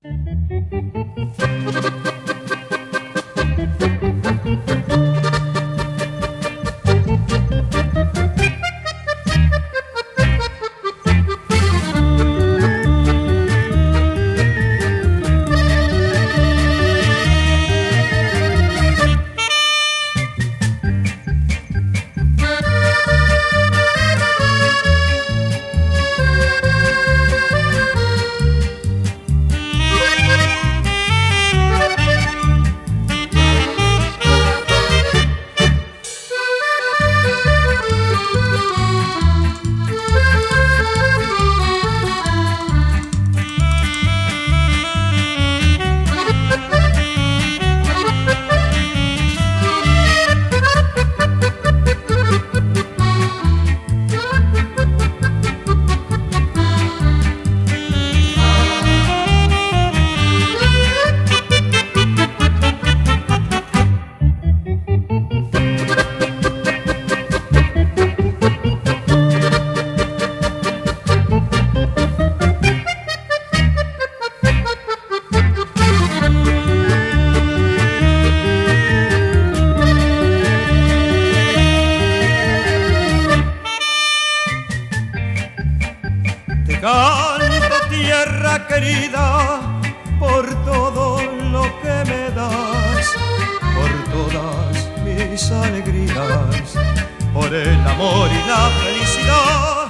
Canto, tierra querida, por todo lo que me das, por todas mis alegrías, por el amor y la felicidad.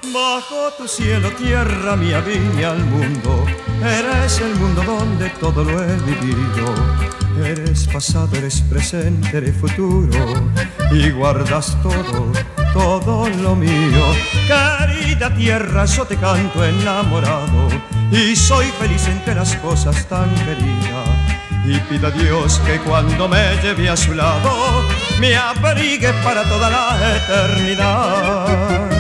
Bajo tu cielo, tierra mía, vine al mundo. Eres el mundo donde todo lo he vivido. Eres pasado, eres presente, eres futuro, y guardas todo, todo lo mío. Querida tierra, yo te canto enamorado, y soy feliz entre las cosas tan queridas. Y pido a Dios que cuando me lleve a su lado, me abrigue para toda la eternidad.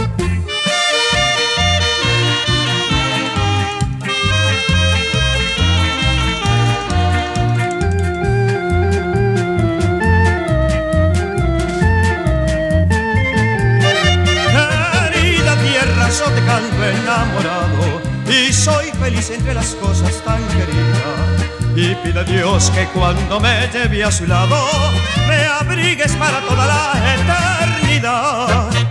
Yo te canto enamorado, y soy feliz entre las cosas tan queridas. Y pido a Dios que cuando me lleve a su lado, me abrigues para toda la eternidad.